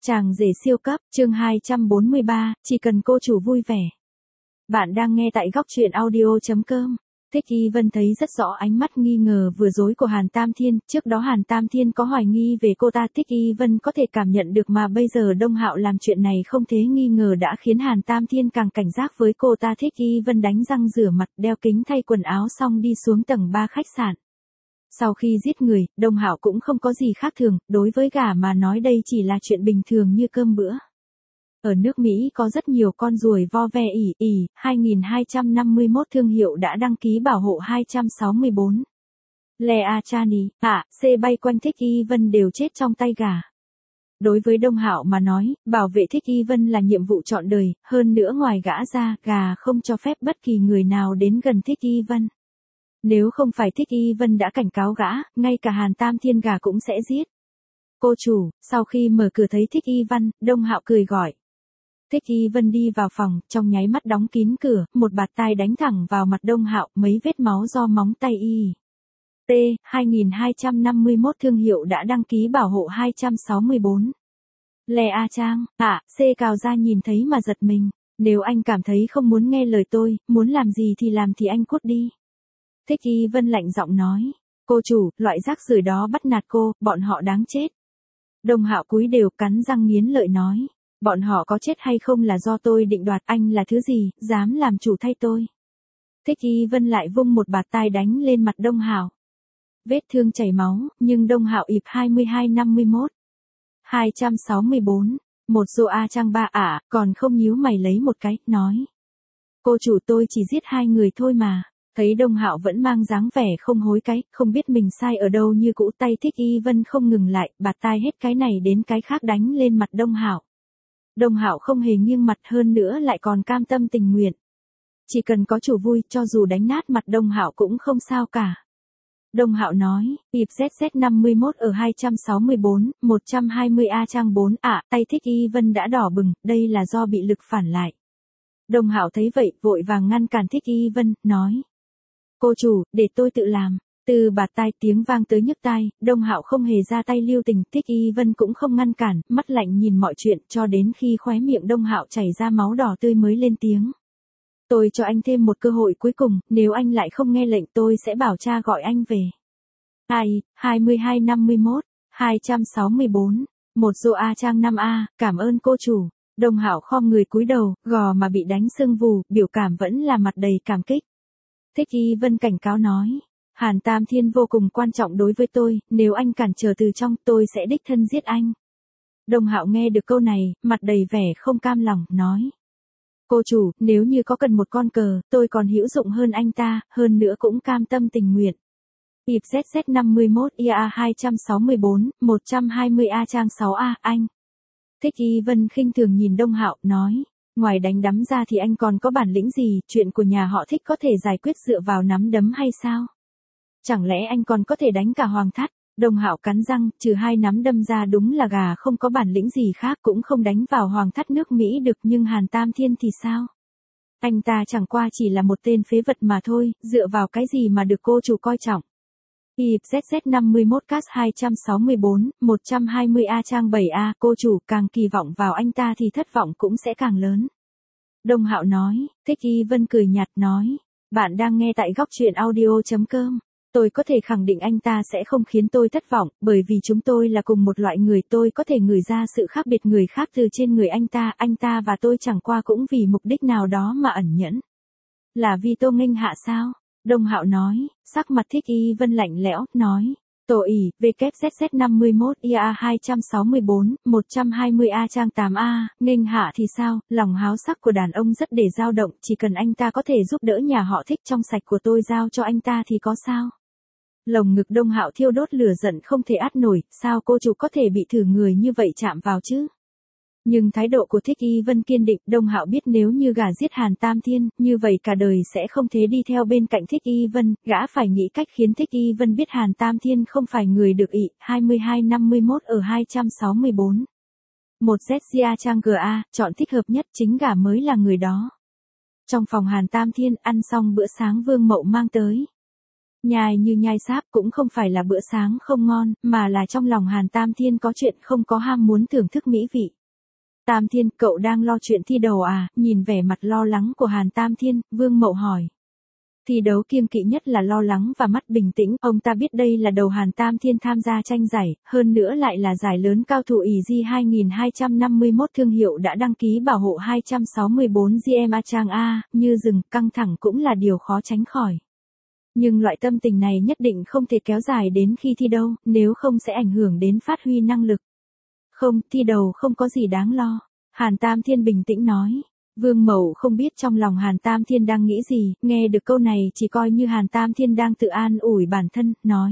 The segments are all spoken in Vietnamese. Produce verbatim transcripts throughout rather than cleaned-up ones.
Chàng rể siêu cấp, chương hai trăm bốn mươi ba, chỉ cần cô chủ vui vẻ. Bạn đang nghe tại góc truyện audio.com. Thích Y Vân thấy rất rõ ánh mắt nghi ngờ vừa dối của Hàn Tam Thiên, trước đó Hàn Tam Thiên có hoài nghi về cô ta, Thích Y Vân có thể cảm nhận được, mà bây giờ Đông Hạo làm chuyện này không thế nghi ngờ đã khiến Hàn Tam Thiên càng cảnh giác với cô ta. Thích Y Vân đánh răng rửa mặt, đeo kính, thay quần áo xong đi xuống tầng ba khách sạn. Sau khi giết người, Đông Hạo cũng không có gì khác thường, đối với gã mà nói đây chỉ là chuyện bình thường như cơm bữa. Ở nước Mỹ có rất nhiều con ruồi vo ve ỉ ỉ, hai nghìn hai trăm năm mươi mốt thương hiệu đã đăng ký bảo hộ hai trăm sáu mươi bốn. Lea Chani, ạ, C bay quanh Thích Y Vân đều chết trong tay gã. Đối với Đông Hạo mà nói, bảo vệ Thích Y Vân là nhiệm vụ trọn đời, hơn nữa ngoài gã ra, gã không cho phép bất kỳ người nào đến gần Thích Y Vân. Nếu không phải Thích Y Vân đã cảnh cáo gã, ngay cả Hàn Tam Thiên gã cũng sẽ giết. Cô chủ, sau khi mở cửa thấy Thích Y Vân, Đông Hạo cười gọi. Thích Y Vân đi vào phòng, trong nháy mắt đóng kín cửa, một bạt tai đánh thẳng vào mặt Đông Hạo, mấy vết máu do móng tay y. T, hai nghìn hai trăm năm mươi mốt thương hiệu đã đăng ký bảo hộ hai trăm sáu mươi bốn. Lea Trang, ạ, C cào ra nhìn thấy mà giật mình. Nếu anh cảm thấy không muốn nghe lời tôi, muốn làm gì thì làm thì anh cút đi. Thích Y Vân lạnh giọng nói. Cô chủ, loại rác rưởi đó bắt nạt cô, bọn họ đáng chết. Đông Hạo cúi đều, cắn răng nghiến lợi nói. Bọn họ có chết hay không là do tôi định đoạt, anh là thứ gì, dám làm chủ thay tôi. Thích Y Vân lại vung một bạt tai đánh lên mặt Đông Hạo. Vết thương chảy máu, nhưng Đông Hạo ịp hai mươi hai năm mươi mốt. hai trăm sáu mươi bốn. Một dô A Trang ba ả, còn không nhíu mày lấy một cái, nói. Cô chủ, tôi chỉ giết hai người thôi mà. Thấy Đông Hạo vẫn mang dáng vẻ không hối cái, không biết mình sai ở đâu như cũ, tay Thích Y Vân không ngừng lại, bạt tai hết cái này đến cái khác đánh lên mặt Đông Hạo. Đông Hạo không hề nghiêng mặt, hơn nữa lại còn cam tâm tình nguyện. Chỉ cần có chủ vui, cho dù đánh nát mặt Đông Hạo cũng không sao cả. Đông Hạo nói, ịp Z Z năm mươi mốt ở hai trăm sáu mươi bốn, một trăm hai mươi A Trang bốn, ạ, tay Thích Y Vân đã đỏ bừng, đây là do bị lực phản lại. Đông Hạo thấy vậy, vội vàng ngăn cản Thích Y Vân, nói. Cô chủ, để tôi tự làm. Từ bạt tai tiếng vang tới nhức tai, Đông Hạo không hề ra tay lưu tình, Thích Y Vân cũng không ngăn cản, mắt lạnh nhìn mọi chuyện, cho đến khi khóe miệng Đông Hạo chảy ra máu đỏ tươi mới lên tiếng. Tôi cho anh thêm một cơ hội cuối cùng, nếu anh lại không nghe lệnh tôi sẽ bảo cha gọi anh về. Ai, hai mươi hai năm mươi mốt, hai trăm sáu mươi bốn, một dô A Trang năm A, cảm ơn cô chủ. Đông Hạo khom người cúi đầu, gò mà bị đánh sưng vù, biểu cảm vẫn là mặt đầy cảm kích. Thích Y Vân cảnh cáo nói. Hàn Tam Thiên vô cùng quan trọng đối với tôi, nếu anh cản trở từ trong, tôi sẽ đích thân giết anh. Đông Hạo nghe được câu này, mặt đầy vẻ không cam lòng, nói. Cô chủ, nếu như có cần một con cờ, tôi còn hữu dụng hơn anh ta, hơn nữa cũng cam tâm tình nguyện. ịp Z Z năm mươi mốt I A hai trăm sáu mươi bốn, một trăm hai mươi A Trang sáu A, anh. Thích Y Vân khinh thường nhìn Đông Hạo, nói. Ngoài đánh đấm ra thì anh còn có bản lĩnh gì, chuyện của nhà họ Thích có thể giải quyết dựa vào nắm đấm hay sao? Chẳng lẽ anh còn có thể đánh cả Hoàng Thất? Đông Hạo cắn răng, trừ hai nắm đâm ra đúng là gà không có bản lĩnh gì khác, cũng không đánh vào Hoàng Thất nước Mỹ được, nhưng Hàn Tam Thiên thì sao? Anh ta chẳng qua chỉ là một tên phế vật mà thôi, dựa vào cái gì mà được cô chủ coi trọng? ịp Z Z năm mươi mốt Cast hai trăm sáu mươi bốn, một trăm hai mươi A Trang bảy A, cô chủ, càng kỳ vọng vào anh ta thì thất vọng cũng sẽ càng lớn. Đông Hạo nói. Thích Y Vân cười nhạt nói. Bạn đang nghe tại góc truyện audio.com. Tôi có thể khẳng định anh ta sẽ không khiến tôi thất vọng, bởi vì chúng tôi là cùng một loại người, tôi có thể ngửi ra sự khác biệt người khác từ trên người anh ta, anh ta và tôi chẳng qua cũng vì mục đích nào đó mà ẩn nhẫn. Là vì Tô Nghênh Hạ sao? Đông Hạo nói, sắc mặt Thích Y Vân lạnh lẽo, nói. Tổ ỉ, W Z Z năm mươi mốt I A hai trăm sáu mươi bốn, một trăm hai mươi A Trang tám A, Nghênh Hạ thì sao, lòng háo sắc của đàn ông rất để dao động, chỉ cần anh ta có thể giúp đỡ nhà họ Thích trong sạch của tôi giao cho anh ta thì có sao? Lồng ngực Đông Hạo thiêu đốt lửa giận không thể át nổi, sao cô chủ có thể bị thử người như vậy chạm vào chứ? Nhưng thái độ của Thích Y Vân kiên định, Đông Hạo biết nếu như gã giết Hàn Tam Thiên, như vậy cả đời sẽ không thể đi theo bên cạnh Thích Y Vân, gã phải nghĩ cách khiến Thích Y Vân biết Hàn Tam Thiên không phải người được ị, hai mươi hai năm mươi mốt ở hai trăm sáu mươi bốn. Một Z Gia Trang G A, chọn thích hợp nhất, chính gã mới là người đó. Trong phòng Hàn Tam Thiên, ăn xong bữa sáng Vương Mậu mang tới. Nhai như nhai sáp cũng không phải là bữa sáng không ngon, mà là trong lòng Hàn Tam Thiên có chuyện không có ham muốn thưởng thức mỹ vị. Tam Thiên, cậu đang lo chuyện thi đấu à? Nhìn vẻ mặt lo lắng của Hàn Tam Thiên, Vương Mậu hỏi. Thi đấu kiêng kỵ nhất là lo lắng và mắt bình tĩnh, ông ta biết đây là đầu Hàn Tam Thiên tham gia tranh giải, hơn nữa lại là giải lớn cao thủ ỷ gi hai nghìn hai trăm năm mươi mốt thương hiệu đã đăng ký bảo hộ hai trăm sáu mươi bốn giê em A Trang A, như rừng, căng thẳng cũng là điều khó tránh khỏi. Nhưng loại tâm tình này nhất định không thể kéo dài đến khi thi đấu, nếu không sẽ ảnh hưởng đến phát huy năng lực. Không, thi đấu không có gì đáng lo. Hàn Tam Thiên bình tĩnh nói. Vương Mậu không biết trong lòng Hàn Tam Thiên đang nghĩ gì, nghe được câu này chỉ coi như Hàn Tam Thiên đang tự an ủi bản thân, nói.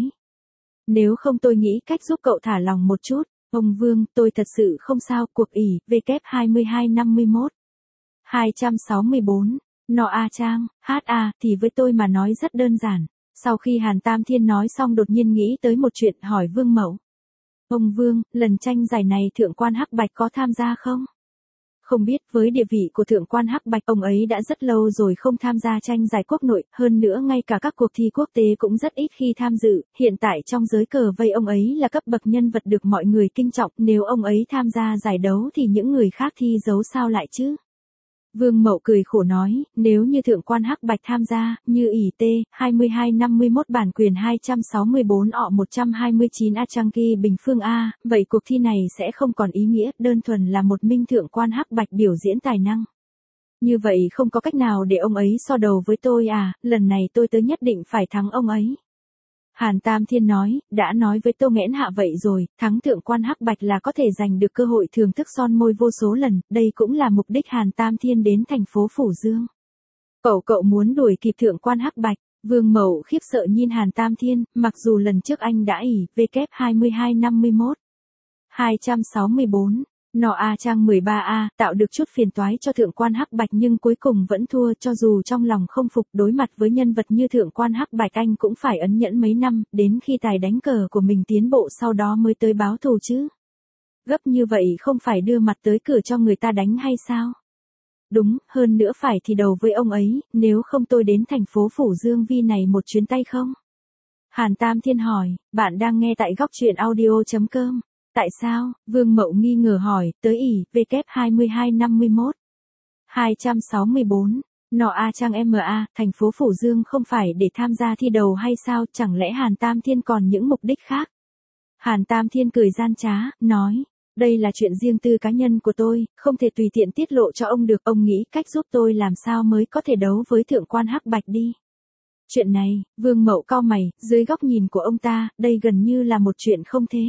Nếu không tôi nghĩ cách giúp cậu thả lòng một chút, ông Vương, tôi thật sự không sao, cuộc ỷ, W hai hai năm mốt. hai trăm sáu mươi bốn, nọ A Trang, hát A, thì với tôi mà nói rất đơn giản. Sau khi Hàn Tam Thiên nói xong đột nhiên nghĩ tới một chuyện hỏi Vương Mậu. Ông Vương, lần tranh giải này thượng quan Hắc Bạch có tham gia không? Không biết, với địa vị của thượng quan Hắc Bạch, ông ấy đã rất lâu rồi không tham gia tranh giải quốc nội, hơn nữa ngay cả các cuộc thi quốc tế cũng rất ít khi tham dự, hiện tại trong giới cờ vây ông ấy là cấp bậc nhân vật được mọi người kinh trọng, nếu ông ấy tham gia giải đấu thì những người khác thi giấu sao lại chứ? Vương Mậu cười khổ nói, nếu như thượng quan Hắc Bạch tham gia, như ỷ T hai hai năm mốt bản quyền hai trăm sáu mươi bốn ọ một trăm hai mươi chín A Trang Kỳ Bình Phương A, vậy cuộc thi này sẽ không còn ý nghĩa, đơn thuần là một minh thượng quan Hắc Bạch biểu diễn tài năng. Như vậy không có cách nào để ông ấy so đầu với tôi à, lần này tôi tới nhất định phải thắng ông ấy. Hàn Tam Thiên nói, đã nói với Tô Nghẽn Hạ vậy rồi, thắng thượng quan Hắc Bạch là có thể giành được cơ hội thưởng thức son môi vô số lần, đây cũng là mục đích Hàn Tam Thiên đến thành phố Phủ Dương. Cậu cậu muốn đuổi kịp thượng quan Hắc Bạch, Vương Mậu khiếp sợ nhìn Hàn Tam Thiên, mặc dù lần trước anh đã ỷ W hai hai năm mốt. hai trăm sáu mươi bốn. Nọ A Trang mười ba A, tạo được chút phiền toái cho thượng quan Hắc Bạch nhưng cuối cùng vẫn thua, cho dù trong lòng không phục, đối mặt với nhân vật như thượng quan Hắc Bạch anh cũng phải ấn nhẫn mấy năm, đến khi tài đánh cờ của mình tiến bộ sau đó mới tới báo thù chứ. Gấp như vậy không phải đưa mặt tới cửa cho người ta đánh hay sao? Đúng, hơn nữa phải thì đầu với ông ấy, nếu không tôi đến thành phố Phủ Dương Vi này một chuyến tay không? Hàn Tam Thiên hỏi, bạn đang nghe tại góc truyện audio chấm com. Tại sao? Vương Mậu nghi ngờ hỏi, tới ỷ, W hai hai năm mốt. hai trăm sáu mươi bốn. Nọ A Trang em a, thành phố Phủ Dương không phải để tham gia thi đấu hay sao, chẳng lẽ Hàn Tam Thiên còn những mục đích khác? Hàn Tam Thiên cười gian trá, nói, đây là chuyện riêng tư cá nhân của tôi, không thể tùy tiện tiết lộ cho ông được, ông nghĩ cách giúp tôi làm sao mới có thể đấu với thượng quan Hắc Bạch đi. Chuyện này, Vương Mậu cau mày, dưới góc nhìn của ông ta, đây gần như là một chuyện không thế.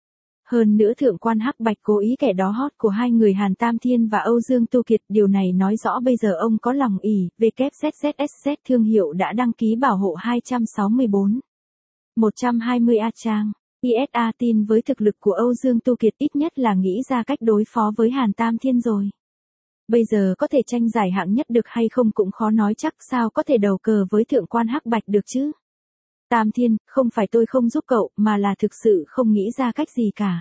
Hơn nữa thượng quan Hắc Bạch cố ý kẻ đó hot của hai người Hàn Tam Thiên và Âu Dương Tu Kiệt, điều này nói rõ bây giờ ông có lòng ỷ, W Z Z S Z thương hiệu đã đăng ký bảo hộ hai trăm sáu mươi bốn. một trăm hai mươi A Trang, i ét a tin với thực lực của Âu Dương Tu Kiệt ít nhất là nghĩ ra cách đối phó với Hàn Tam Thiên rồi. Bây giờ có thể tranh giải hạng nhất được hay không cũng khó nói chắc, sao có thể đầu cờ với thượng quan Hắc Bạch được chứ. Tam Thiên, không phải tôi không giúp cậu, mà là thực sự không nghĩ ra cách gì cả.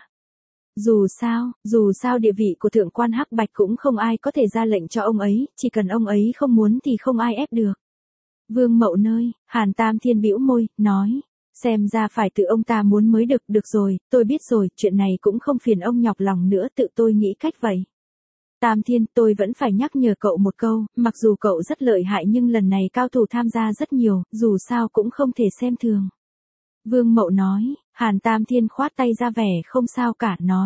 Dù sao, dù sao địa vị của thượng quan Hắc Bạch cũng không ai có thể ra lệnh cho ông ấy, chỉ cần ông ấy không muốn thì không ai ép được. Vương Mậu nơi, Hàn Tam Thiên bĩu môi, nói, xem ra phải tự ông ta muốn mới được, được rồi, tôi biết rồi, chuyện này cũng không phiền ông nhọc lòng nữa, tự tôi nghĩ cách vậy. Tam Thiên, tôi vẫn phải nhắc nhở cậu một câu, mặc dù cậu rất lợi hại nhưng lần này cao thủ tham gia rất nhiều, dù sao cũng không thể xem thường. Vương Mậu nói, Hàn Tam Thiên khoát tay ra vẻ không sao cả, nói.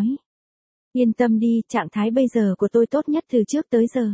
Yên tâm đi, trạng thái bây giờ của tôi tốt nhất từ trước tới giờ.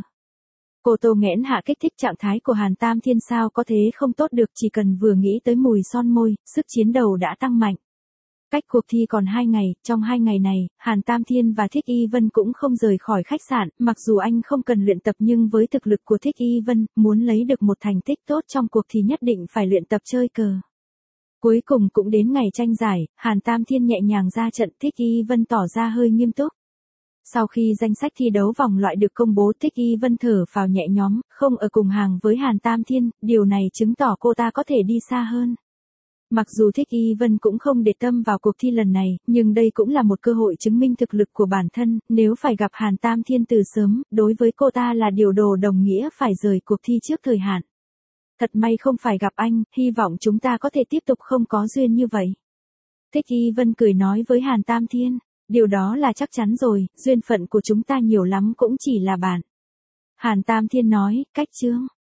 Cô Tô Nghẽn Hạ kích thích trạng thái của Hàn Tam Thiên sao có thế không tốt được, chỉ cần vừa nghĩ tới mùi son môi, sức chiến đấu đã tăng mạnh. Cách cuộc thi còn hai ngày, trong hai ngày này, Hàn Tam Thiên và Thích Y Vân cũng không rời khỏi khách sạn, mặc dù anh không cần luyện tập nhưng với thực lực của Thích Y Vân, muốn lấy được một thành tích tốt trong cuộc thì nhất định phải luyện tập chơi cờ. Cuối cùng cũng đến ngày tranh giải, Hàn Tam Thiên nhẹ nhàng ra trận, Thích Y Vân tỏ ra hơi nghiêm túc. Sau khi danh sách thi đấu vòng loại được công bố, Thích Y Vân thở phào nhẹ nhõm, không ở cùng hàng với Hàn Tam Thiên, điều này chứng tỏ cô ta có thể đi xa hơn. Mặc dù Thích Y Vân cũng không để tâm vào cuộc thi lần này, nhưng đây cũng là một cơ hội chứng minh thực lực của bản thân, nếu phải gặp Hàn Tam Thiên từ sớm, đối với cô ta là điều đồ đồng nghĩa phải rời cuộc thi trước thời hạn. Thật may không phải gặp anh, hy vọng chúng ta có thể tiếp tục không có duyên như vậy. Thích Y Vân cười nói với Hàn Tam Thiên, điều đó là chắc chắn rồi, duyên phận của chúng ta nhiều lắm cũng chỉ là bạn. Hàn Tam Thiên nói, cách chương.